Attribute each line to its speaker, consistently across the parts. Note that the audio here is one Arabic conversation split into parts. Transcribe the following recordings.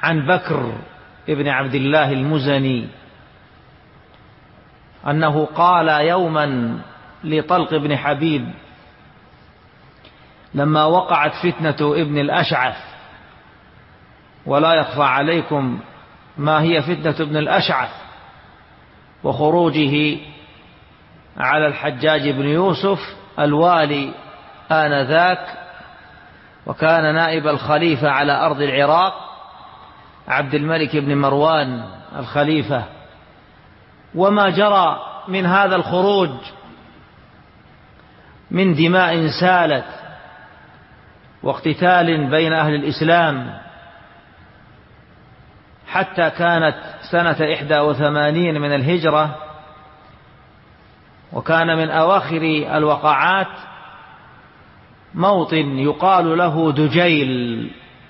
Speaker 1: عن بكر ابن عبد الله المزني أنه قال يوما لطلق بن حبيب لما وقعت فتنة ابن الأشعث، ولا يخفى عليكم ما هي فتنة ابن الأشعث وخروجه على الحجاج بن يوسف الوالي آنذاك، وكان نائب الخليفة على أرض العراق عبد الملك بن مروان الخليفة، وما جرى من هذا الخروج من دماء سالت واقتتال بين أهل الإسلام، حتى كانت سنة 81 من الهجرة، وكان من أواخر الوقعات موطن يقال له دجيل.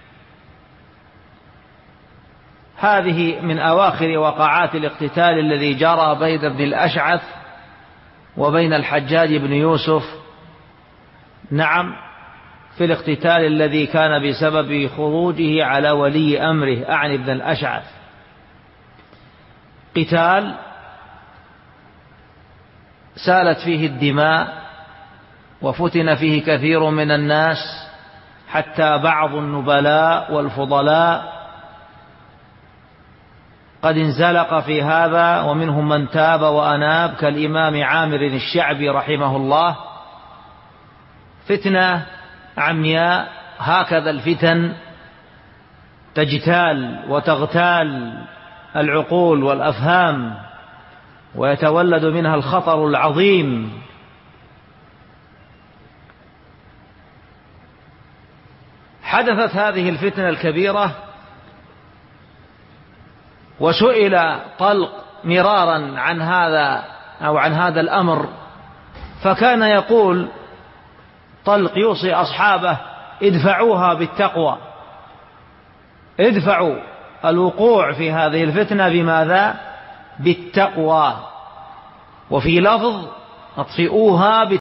Speaker 1: هذه من أواخر وقعات الاقتتال الذي جرى بين ابن الأشعث وبين الحجاج بن يوسف، نعم، في الاقتتال الذي كان بسبب خروجه على ولي أمره أعني ابن الأشعث، قتال سالت فيه الدماء وفتن فيه كثير من الناس، حتى بعض النبلاء والفضلاء قد انزلق في هذا، ومنهم من تاب وأناب كالإمام عامر الشعبي رحمه الله. فتنة عمياء، هكذا الفتن تجتال وتغتال العقول والأفهام، ويتولد منها الخطر العظيم. حدثت هذه الفتنة الكبيرة، وسئل طلق مرارا عن هذا أو عن هذا الأمر، فكان يقول طلق يوصي أصحابه: ادفعوها بالتقوى، ادفعوا الوقوع في هذه الفتنة بماذا؟ بالتقوى. وفي لفظ: اطفئوها